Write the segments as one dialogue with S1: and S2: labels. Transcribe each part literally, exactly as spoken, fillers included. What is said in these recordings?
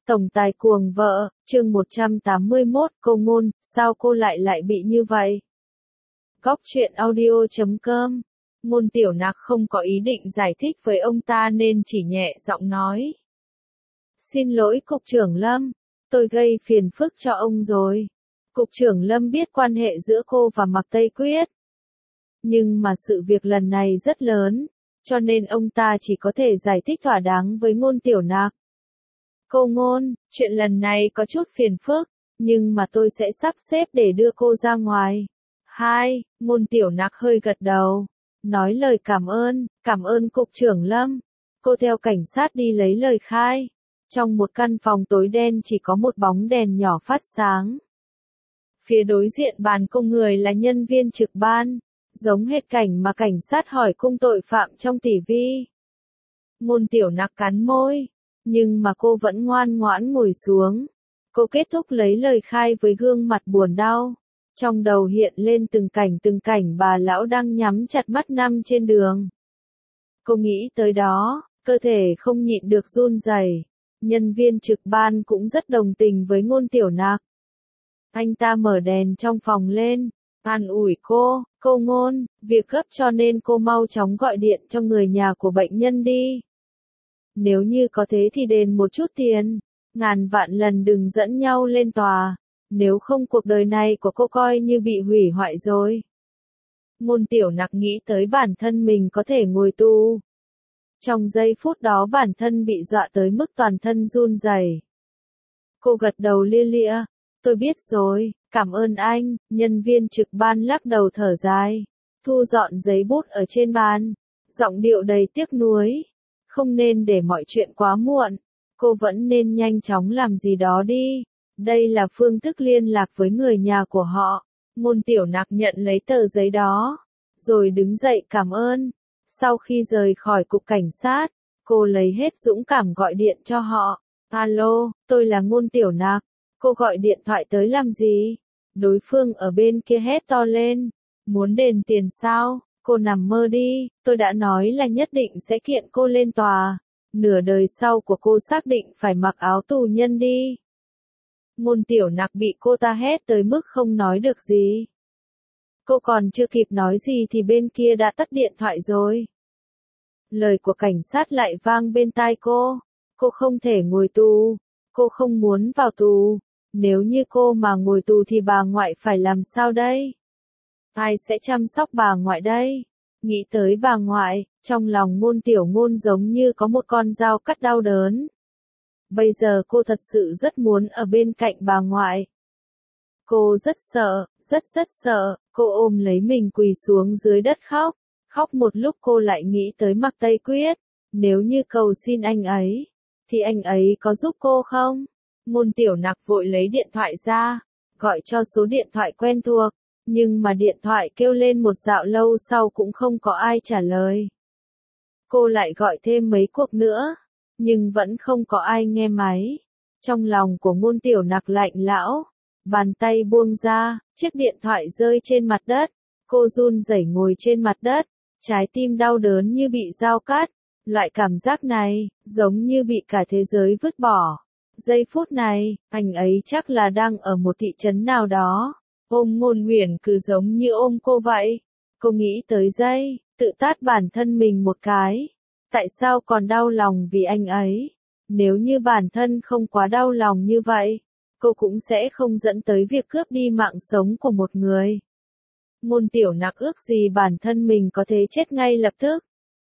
S1: Tổng tài cuồng vợ, chương một trăm tám mươi mốt, cô Ngôn, sao cô lại lại bị như vậy? Góc truyện audio chấm com. Ngôn Tiểu Nặc không có ý định giải thích với ông ta nên chỉ nhẹ giọng nói. Xin lỗi Cục trưởng Lâm, tôi gây phiền phức cho ông rồi. Cục trưởng Lâm biết quan hệ giữa cô và Mạc Tây Quyết. Nhưng mà sự việc lần này rất lớn, cho nên ông ta chỉ có thể giải thích thỏa đáng với Ngôn Tiểu Nặc. Cô Ngôn, chuyện lần này có chút phiền phức, nhưng mà tôi sẽ sắp xếp để đưa cô ra ngoài. Hai, Ngôn Tiểu Nặc hơi gật đầu, nói lời cảm ơn, cảm ơn Cục trưởng Lâm. Cô theo cảnh sát đi lấy lời khai. Trong một căn phòng tối đen chỉ có một bóng đèn nhỏ phát sáng. Phía đối diện bàn công người là nhân viên trực ban, giống hệt cảnh mà cảnh sát hỏi cung tội phạm trong ti vi. Ngôn Tiểu Nặc cắn môi, nhưng mà cô vẫn ngoan ngoãn ngồi xuống. Cô kết thúc lấy lời khai với gương mặt buồn đau. Trong đầu hiện lên từng cảnh từng cảnh bà lão đang nhắm chặt mắt nằm trên đường. Cô nghĩ tới đó, cơ thể không nhịn được run rẩy. Nhân viên trực ban cũng rất đồng tình với Ngôn Tiểu Nặc. Anh ta mở đèn trong phòng lên, an ủi cô, cô Ngôn, việc gấp cho nên cô mau chóng gọi điện cho người nhà của bệnh nhân đi. Nếu như có thế thì đền một chút tiền, ngàn vạn lần đừng dẫn nhau lên tòa, nếu không cuộc đời này của cô coi như bị hủy hoại rồi. Ngôn Tiểu Nặc nghĩ tới bản thân mình có thể ngồi tù. Trong giây phút đó bản thân bị dọa tới mức toàn thân run rẩy. Cô gật đầu lia lịa, tôi biết rồi, cảm ơn anh. Nhân viên trực ban lắc đầu thở dài, thu dọn giấy bút ở trên bàn, giọng điệu đầy tiếc nuối. Không nên để mọi chuyện quá muộn, cô vẫn nên nhanh chóng làm gì đó đi. Đây là phương thức liên lạc với người nhà của họ. Ngôn Tiểu Nặc nhận lấy tờ giấy đó, rồi đứng dậy cảm ơn. Sau khi rời khỏi cục cảnh sát, cô lấy hết dũng cảm gọi điện cho họ. Alo, tôi là Ngôn Tiểu Nặc. Cô gọi điện thoại tới làm gì? Đối phương ở bên kia hét to lên. Muốn đền tiền sao? Cô nằm mơ đi, tôi đã nói là nhất định sẽ kiện cô lên tòa. Nửa đời sau của cô xác định phải mặc áo tù nhân đi. Ngôn Tiểu Nặc bị cô ta hét tới mức không nói được gì. Cô còn chưa kịp nói gì thì bên kia đã tắt điện thoại rồi. Lời của cảnh sát lại vang bên tai cô. Cô không thể ngồi tù. Cô không muốn vào tù. Nếu như cô mà ngồi tù thì bà ngoại phải làm sao đây? Ai sẽ chăm sóc bà ngoại đây? Nghĩ tới bà ngoại, trong lòng Ngôn Tiểu Ngôn giống như có một con dao cắt đau đớn. Bây giờ cô thật sự rất muốn ở bên cạnh bà ngoại. Cô rất sợ, rất rất sợ, cô ôm lấy mình quỳ xuống dưới đất khóc. Khóc một lúc cô lại nghĩ tới Mạc Tây Quyết. Nếu như cầu xin anh ấy, thì anh ấy có giúp cô không? Ngôn Tiểu Nặc vội lấy điện thoại ra, gọi cho số điện thoại quen thuộc. Nhưng mà điện thoại kêu lên một dạo lâu sau cũng không có ai trả lời. Cô lại gọi thêm mấy cuộc nữa, nhưng vẫn không có ai nghe máy. Trong lòng của Ngôn Tiểu Nặc lạnh lẽo, bàn tay buông ra, chiếc điện thoại rơi trên mặt đất. Cô run rẩy ngồi trên mặt đất, trái tim đau đớn như bị dao cắt. Loại cảm giác này, giống như bị cả thế giới vứt bỏ. Giây phút này, anh ấy chắc là đang ở một thị trấn nào đó. Ôm Ngôn Huyền cứ giống như ôm cô vậy. Cô nghĩ tới giây, tự tát bản thân mình một cái. Tại sao còn đau lòng vì anh ấy? Nếu như bản thân không quá đau lòng như vậy, cô cũng sẽ không dẫn tới việc cướp đi mạng sống của một người. Ngôn Tiểu Nặc ước gì bản thân mình có thể chết ngay lập tức.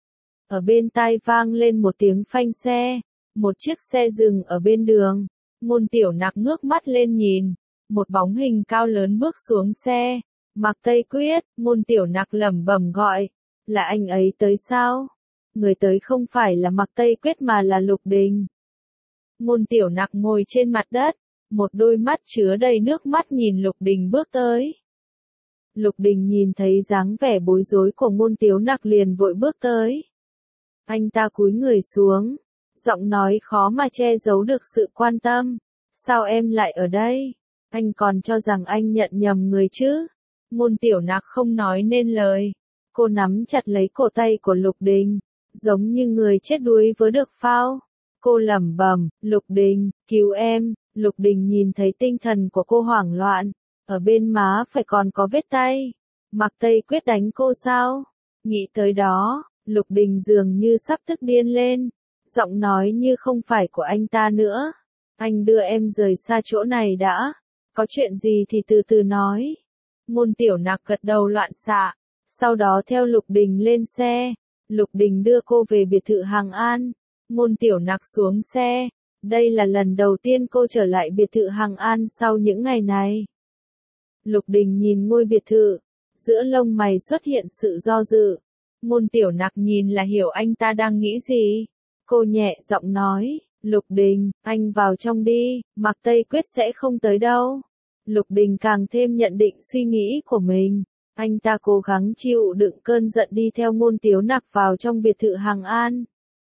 S1: Ở bên tai vang lên một tiếng phanh xe, một chiếc xe dừng ở bên đường. Ngôn Tiểu Nặc ngước mắt lên nhìn. Một bóng hình cao lớn bước xuống xe. Mạc Tây Quyết, Ngôn Tiểu Nặc lẩm bẩm gọi. Là anh ấy tới sao? Người tới không phải là Mạc Tây Quyết mà là Lục Đình. Ngôn Tiểu Nặc ngồi trên mặt đất. Một đôi mắt chứa đầy nước mắt nhìn Lục Đình bước tới. Lục Đình nhìn thấy dáng vẻ bối rối của Ngôn Tiểu Nặc liền vội bước tới. Anh ta cúi người xuống. Giọng nói khó mà che giấu được sự quan tâm. Sao em lại ở đây? Anh còn cho rằng anh nhận nhầm người chứ? Ngôn Tiểu Nặc không nói nên lời. Cô nắm chặt lấy cổ tay của Lục Đình, giống như người chết đuối với được phao. Cô lẩm bẩm, Lục Đình, cứu em. Lục Đình nhìn thấy tinh thần của cô hoảng loạn, ở bên má phải còn có vết tay. Mạc Tây Quyết đánh cô sao? Nghĩ tới đó, Lục Đình dường như sắp tức điên lên, giọng nói như không phải của anh ta nữa. Anh đưa em rời xa chỗ này đã, có chuyện gì thì từ từ nói. Ngôn Tiểu Nặc gật đầu loạn xạ, sau đó theo Lục Đình lên xe. Lục Đình đưa cô về biệt thự Hàng An. Ngôn Tiểu Nặc xuống xe. Đây là lần đầu tiên cô trở lại biệt thự Hàng An sau những ngày này. Lục Đình nhìn ngôi biệt thự, giữa lông mày xuất hiện sự do dự. Ngôn Tiểu Nặc nhìn là hiểu anh ta đang nghĩ gì. Cô nhẹ giọng nói, Lục Đình, anh vào trong đi, Mạc Tây Quyết sẽ không tới đâu. Lục Đình càng thêm nhận định suy nghĩ của mình. Anh ta cố gắng chịu đựng cơn giận đi theo Ngôn Tiểu Nặc vào trong biệt thự Hàng An.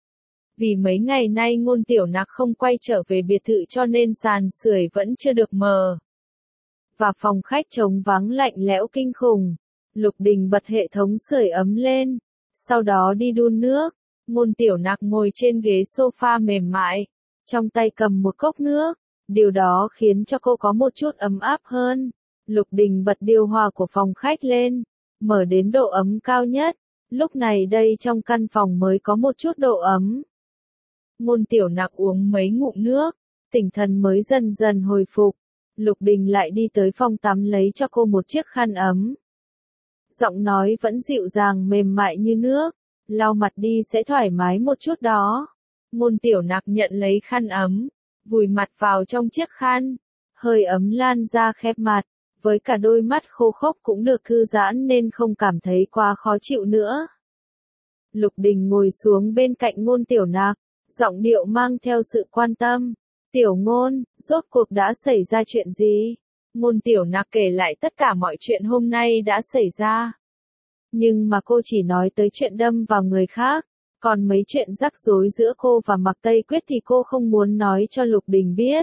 S1: Vì mấy ngày nay Ngôn Tiểu Nặc không quay trở về biệt thự cho nên sàn sưởi vẫn chưa được mở. Và phòng khách trống vắng lạnh lẽo kinh khủng. Lục Đình bật hệ thống sưởi ấm lên, sau đó đi đun nước. Ngôn Tiểu Nặc ngồi trên ghế sofa mềm mại, trong tay cầm một cốc nước, điều đó khiến cho cô có một chút ấm áp hơn. Lục Đình bật điều hòa của phòng khách lên, mở đến độ ấm cao nhất, lúc này đây trong căn phòng mới có một chút độ ấm. Ngôn Tiểu Nặc uống mấy ngụm nước, tinh thần mới dần dần hồi phục. Lục Đình lại đi tới phòng tắm lấy cho cô một chiếc khăn ấm. Giọng nói vẫn dịu dàng mềm mại như nước, lau mặt đi sẽ thoải mái một chút đó. Ngôn Tiểu Nặc nhận lấy khăn ấm, vùi mặt vào trong chiếc khăn, hơi ấm lan ra khép mặt, với cả đôi mắt khô khốc cũng được thư giãn nên không cảm thấy quá khó chịu nữa. Lục Đình ngồi xuống bên cạnh Ngôn Tiểu Nặc, giọng điệu mang theo sự quan tâm. Tiểu Ngôn, rốt cuộc đã xảy ra chuyện gì? Ngôn Tiểu Nặc kể lại tất cả mọi chuyện hôm nay đã xảy ra. Nhưng mà cô chỉ nói tới chuyện đâm vào người khác, còn mấy chuyện rắc rối giữa cô và Mạc Tây Quyết thì cô không muốn nói cho Lục Đình biết.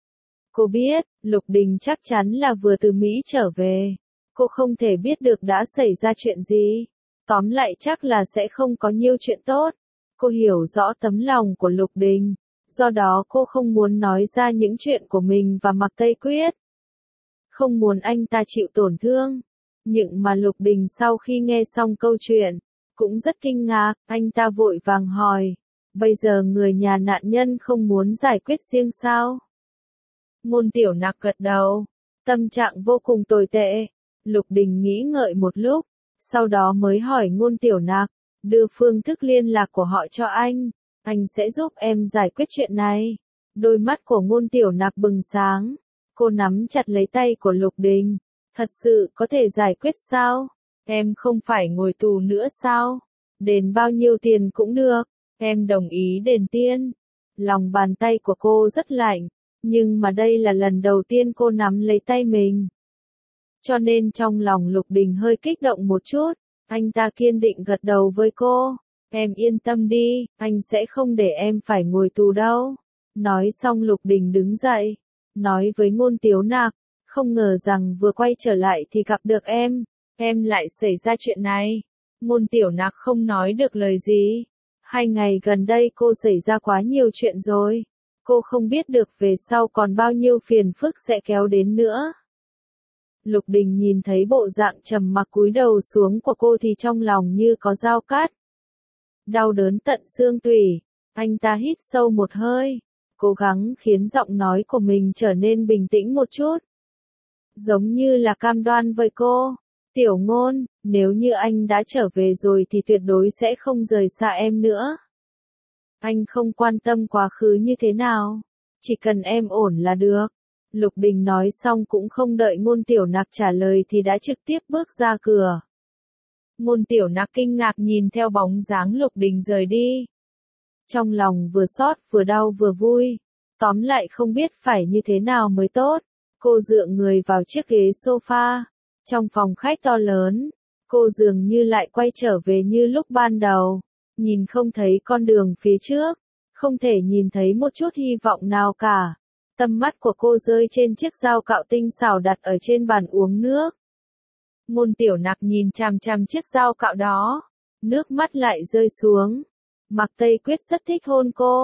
S1: Cô biết, Lục Đình chắc chắn là vừa từ Mỹ trở về. Cô không thể biết được đã xảy ra chuyện gì. Tóm lại chắc là sẽ không có nhiều chuyện tốt. Cô hiểu rõ tấm lòng của Lục Đình, do đó cô không muốn nói ra những chuyện của mình và Mạc Tây Quyết. Không muốn anh ta chịu tổn thương. Nhưng mà Lục Đình sau khi nghe xong câu chuyện, cũng rất kinh ngạc, anh ta vội vàng hỏi, bây giờ người nhà nạn nhân không muốn giải quyết riêng sao? Ngôn Tiểu Nặc gật đầu, tâm trạng vô cùng tồi tệ. Lục Đình nghĩ ngợi một lúc, sau đó mới hỏi Ngôn Tiểu Nặc, đưa phương thức liên lạc của họ cho anh, anh sẽ giúp em giải quyết chuyện này. Đôi mắt của Ngôn Tiểu Nặc bừng sáng, cô nắm chặt lấy tay của Lục Đình. Thật sự có thể giải quyết sao? Em không phải ngồi tù nữa sao? Đền bao nhiêu tiền cũng được, em đồng ý đền tiền. Lòng bàn tay của cô rất lạnh, nhưng mà đây là lần đầu tiên cô nắm lấy tay mình. Cho nên trong lòng Lục Đình hơi kích động một chút, anh ta kiên định gật đầu với cô. Em yên tâm đi, anh sẽ không để em phải ngồi tù đâu. Nói xong Lục Đình đứng dậy, nói với Ngôn Tiểu Nặc, không ngờ rằng vừa quay trở lại thì gặp được em, em lại xảy ra chuyện này. Ngôn Tiểu Nặc không nói được lời gì. Hai ngày gần đây cô xảy ra quá nhiều chuyện rồi. Cô không biết được về sau còn bao nhiêu phiền phức sẽ kéo đến nữa. Lục Đình nhìn thấy bộ dạng trầm mặc cúi đầu xuống của cô thì trong lòng như có dao cắt. Đau đớn tận xương tủy, anh ta hít sâu một hơi, cố gắng khiến giọng nói của mình trở nên bình tĩnh một chút. Giống như là cam đoan với cô, Tiểu Ngôn, nếu như anh đã trở về rồi thì tuyệt đối sẽ không rời xa em nữa. Anh không quan tâm quá khứ như thế nào, chỉ cần em ổn là được. Lục Đình nói xong cũng không đợi Ngôn Tiểu Nặc trả lời thì đã trực tiếp bước ra cửa. Ngôn Tiểu Nặc kinh ngạc nhìn theo bóng dáng Lục Đình rời đi. Trong lòng vừa xót vừa đau vừa vui, tóm lại không biết phải như thế nào mới tốt. Cô dựa người vào chiếc ghế sofa, trong phòng khách to lớn, cô dường như lại quay trở về như lúc ban đầu, nhìn không thấy con đường phía trước, không thể nhìn thấy một chút hy vọng nào cả. Tâm mắt của cô rơi trên chiếc dao cạo tinh xảo đặt ở trên bàn uống nước. Ngôn Tiểu Nặc nhìn chằm chằm chiếc dao cạo đó, nước mắt lại rơi xuống. Mạc Tây Quyết rất thích hôn cô,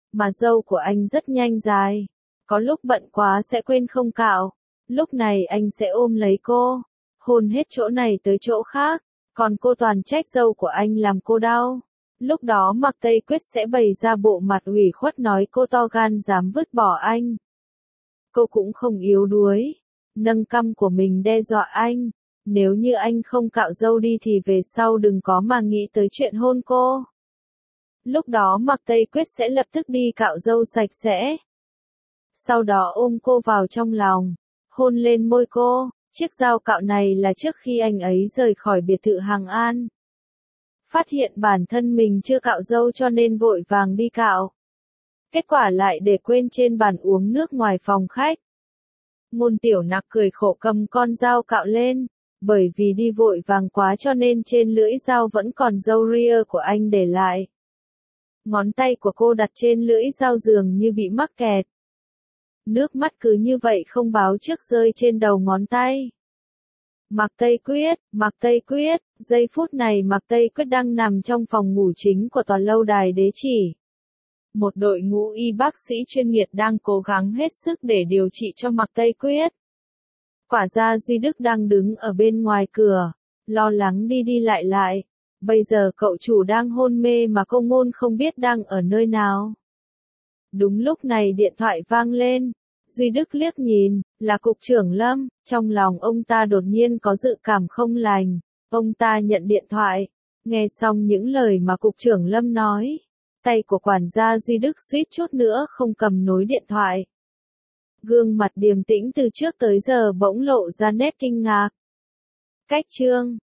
S1: mà râu của anh rất nhanh dài. Có lúc bận quá sẽ quên không cạo. Lúc này anh sẽ ôm lấy cô, hôn hết chỗ này tới chỗ khác, còn cô toàn trách râu của anh làm cô đau. Lúc đó Mạc Tây Quyết sẽ bày ra bộ mặt ủy khuất nói cô to gan dám vứt bỏ anh. Cô cũng không yếu đuối, nâng cằm của mình đe dọa anh. Nếu như anh không cạo râu đi thì về sau đừng có mà nghĩ tới chuyện hôn cô. Lúc đó Mạc Tây Quyết sẽ lập tức đi cạo râu sạch sẽ. Sau đó ôm cô vào trong lòng, hôn lên môi cô. Chiếc dao cạo này là trước khi anh ấy rời khỏi biệt thự Hàng An. Phát hiện bản thân mình chưa cạo râu cho nên vội vàng đi cạo. Kết quả lại để quên trên bàn uống nước ngoài phòng khách. Ngôn Tiểu Nặc cười khổ cầm con dao cạo lên. Bởi vì đi vội vàng quá cho nên trên lưỡi dao vẫn còn râu ria của anh để lại. Ngón tay của cô đặt trên lưỡi dao dường như bị mắc kẹt. Nước mắt cứ như vậy không báo trước rơi trên đầu ngón tay. Mạc Tây Quyết, Mạc Tây Quyết, giây phút này Mạc Tây Quyết đang nằm trong phòng ngủ chính của tòa lâu đài Đế Chỉ. Một đội ngũ y bác sĩ chuyên nghiệp đang cố gắng hết sức để điều trị cho Mạc Tây Quyết. Quả ra Duy Đức đang đứng ở bên ngoài cửa, lo lắng đi đi lại lại. Bây giờ cậu chủ đang hôn mê mà cô Ngôn không biết đang ở nơi nào. Đúng lúc này điện thoại vang lên. Duy Đức liếc nhìn, là cục trưởng Lâm. Trong lòng ông ta đột nhiên có dự cảm không lành. Ông ta nhận điện thoại. Nghe xong những lời mà cục trưởng Lâm nói. Tay của quản gia Duy Đức suýt chút nữa không cầm nối điện thoại. Gương mặt điềm tĩnh từ trước tới giờ bỗng lộ ra nét kinh ngạc. Cách chương